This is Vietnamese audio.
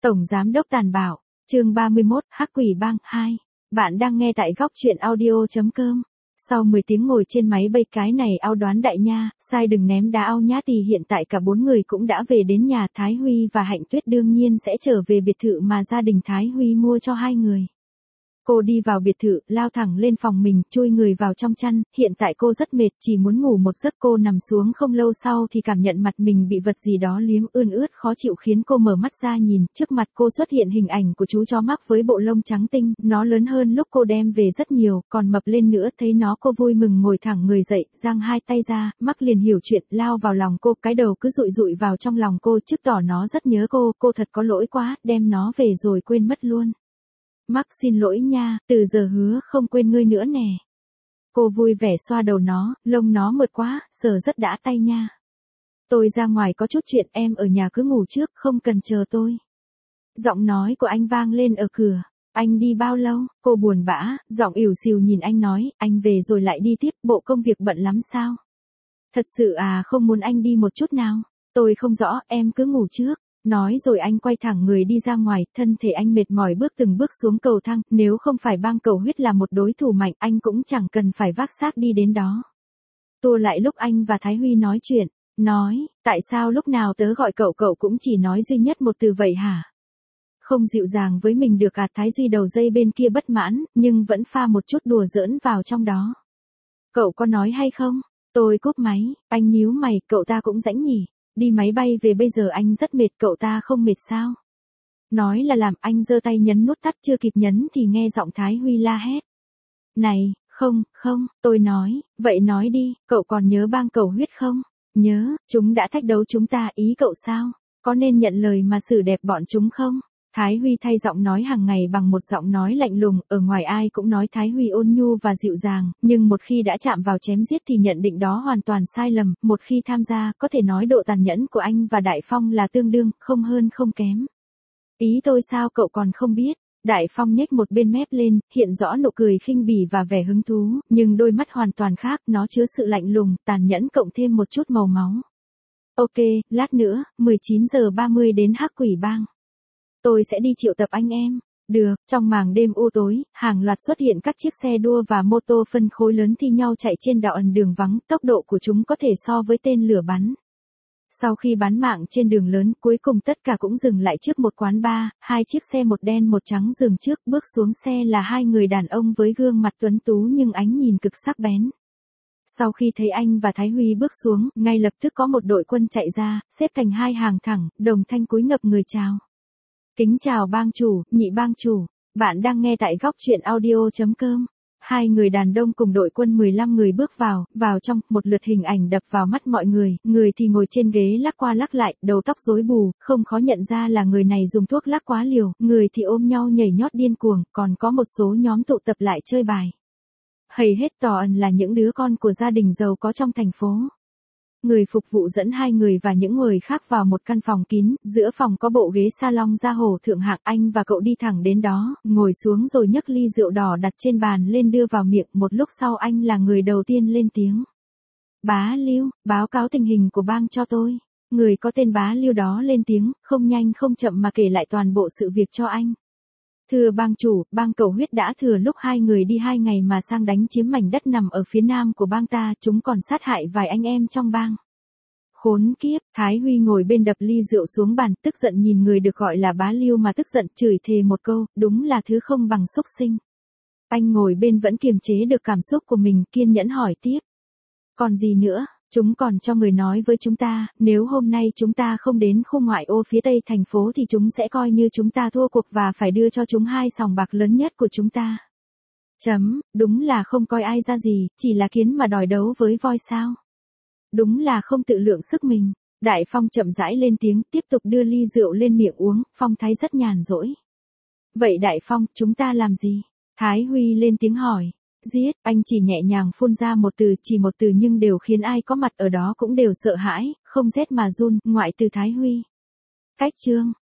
Tổng Giám đốc tàn bạo, chương 31, Hắc Quỷ Bang 2. Bạn đang nghe tại góc truyện audio.com. Sau 10 tiếng ngồi trên máy bay cái này ao đoán đại nha, sai đừng ném đá ao nhá thì hiện tại cả 4 người cũng đã về đến nhà. Thái Huy và Hạnh Tuyết đương nhiên sẽ trở về biệt thự mà gia đình Thái Huy mua cho hai người. Cô đi vào biệt thự, lao thẳng lên phòng mình, chui người vào trong chăn, hiện tại cô rất mệt, chỉ muốn ngủ một giấc. Cô nằm xuống không lâu sau thì cảm nhận mặt mình bị vật gì đó liếm ươn ướt khó chịu khiến cô mở mắt ra nhìn, trước mặt cô xuất hiện hình ảnh của chú chó mắc với bộ lông trắng tinh, nó lớn hơn lúc cô đem về rất nhiều, còn mập lên nữa. Thấy nó cô vui mừng ngồi thẳng người dậy, giang hai tay ra, mắc liền hiểu chuyện, lao vào lòng cô, cái đầu cứ dụi dụi vào trong lòng cô, chứng tỏ nó rất nhớ cô thật có lỗi quá, đem nó về rồi quên mất luôn. Mắc xin lỗi nha, từ giờ hứa không quên ngươi nữa nè. Cô vui vẻ xoa đầu nó, lông nó mượt quá, sờ rất đã tay nha. Tôi ra ngoài có chút chuyện, em ở nhà cứ ngủ trước, không cần chờ tôi. Giọng nói của anh vang lên ở cửa. Anh đi bao lâu? Cô buồn bã, giọng ỉu xìu nhìn anh nói, anh về rồi lại đi tiếp, bộ công việc bận lắm sao? Thật sự à, không muốn anh đi một chút nào? Tôi không rõ, em cứ ngủ trước. Nói rồi anh quay thẳng người đi ra ngoài, thân thể anh mệt mỏi bước từng bước xuống cầu thang, nếu không phải bang cầu huyết là một đối thủ mạnh, anh cũng chẳng cần phải vác xác đi đến đó. Tua lại lúc anh và Thái Huy nói chuyện, nói, tại sao lúc nào tớ gọi cậu cũng chỉ nói duy nhất một từ vậy hả? Không dịu dàng với mình được à? Thái Duy đầu dây bên kia bất mãn, nhưng vẫn pha một chút đùa giỡn vào trong đó. Cậu có nói hay không? Tôi cúp máy, anh nhíu mày, cậu ta cũng rãnh nhỉ? Đi máy bay về bây giờ anh rất mệt, cậu ta không mệt sao? Nói là làm, anh giơ tay nhấn nút tắt, chưa kịp nhấn thì nghe giọng Thái Huy la hét. Này, không, tôi nói, vậy nói đi, cậu còn nhớ bang cầu huyết không? Nhớ, chúng đã thách đấu chúng ta, ý cậu sao? Có nên nhận lời mà xử đẹp bọn chúng không? Thái Huy thay giọng nói hàng ngày bằng một giọng nói lạnh lùng, ở ngoài ai cũng nói Thái Huy ôn nhu và dịu dàng, nhưng một khi đã chạm vào chém giết thì nhận định đó hoàn toàn sai lầm, một khi tham gia, có thể nói độ tàn nhẫn của anh và Đại Phong là tương đương, không hơn không kém. Ý tôi sao cậu còn không biết? Đại Phong nhếch một bên mép lên, hiện rõ nụ cười khinh bỉ và vẻ hứng thú, nhưng đôi mắt hoàn toàn khác, nó chứa sự lạnh lùng, tàn nhẫn cộng thêm một chút màu máu. Ok, lát nữa, 19:30 đến Hắc Quỷ Bang. Tôi sẽ đi triệu tập anh em. Được, trong màn đêm u tối, hàng loạt xuất hiện các chiếc xe đua và mô tô phân khối lớn thi nhau chạy trên đạo ẩn đường vắng, tốc độ của chúng có thể so với tên lửa bắn. Sau khi bán mạng trên đường lớn, cuối cùng tất cả cũng dừng lại trước một quán bar, hai chiếc xe một đen một trắng dừng trước, bước xuống xe là hai người đàn ông với gương mặt tuấn tú nhưng ánh nhìn cực sắc bén. Sau khi thấy anh và Thái Huy bước xuống, ngay lập tức có một đội quân chạy ra, xếp thành hai hàng thẳng, đồng thanh cúi ngập người chào. Kính chào bang chủ, nhị bang chủ, bạn đang nghe tại góc truyện audio.com. Hai người đàn ông cùng đội quân 15 người bước vào trong, một lượt hình ảnh đập vào mắt mọi người thì ngồi trên ghế lắc qua lắc lại, đầu tóc rối bù, không khó nhận ra là người này dùng thuốc lắc quá liều, người thì ôm nhau nhảy nhót điên cuồng, còn có một số nhóm tụ tập lại chơi bài. Hầy hết toàn là những đứa con của gia đình giàu có trong thành phố. Người phục vụ dẫn hai người và những người khác vào một căn phòng kín, giữa phòng có bộ ghế salon da hổ thượng hạng, anh và cậu đi thẳng đến đó, ngồi xuống rồi nhấc ly rượu đỏ đặt trên bàn lên đưa vào miệng, một lúc sau anh là người đầu tiên lên tiếng. Bá Lưu, báo cáo tình hình của bang cho tôi. Người có tên Bá Lưu đó lên tiếng, không nhanh không chậm mà kể lại toàn bộ sự việc cho anh. Thưa bang chủ, bang cầu huyết đã thừa lúc hai người đi 2 ngày mà sang đánh chiếm mảnh đất nằm ở phía nam của bang ta, chúng còn sát hại vài anh em trong bang. Khốn kiếp, Thái Huy ngồi bên đập ly rượu xuống bàn, tức giận nhìn người được gọi là Bá Lưu mà tức giận chửi thề một câu, đúng là thứ không bằng xúc sinh. Anh ngồi bên vẫn kiềm chế được cảm xúc của mình, kiên nhẫn hỏi tiếp. Còn gì nữa? Chúng còn cho người nói với chúng ta, nếu hôm nay chúng ta không đến khu ngoại ô phía tây thành phố thì chúng sẽ coi như chúng ta thua cuộc và phải đưa cho chúng 2 sòng bạc lớn nhất của chúng ta. Đúng là không coi ai ra gì, chỉ là kiến mà đòi đấu với voi sao. Đúng là không tự lượng sức mình. Đại Phong chậm rãi lên tiếng, tiếp tục đưa ly rượu lên miệng uống, phong thái rất nhàn rỗi. Vậy Đại Phong, chúng ta làm gì? Thái Huy lên tiếng hỏi. Giết, anh chỉ nhẹ nhàng phun ra chỉ một từ nhưng đều khiến ai có mặt ở đó cũng đều sợ hãi, không rét mà run, ngoại từ Thái Huy. Cách chương,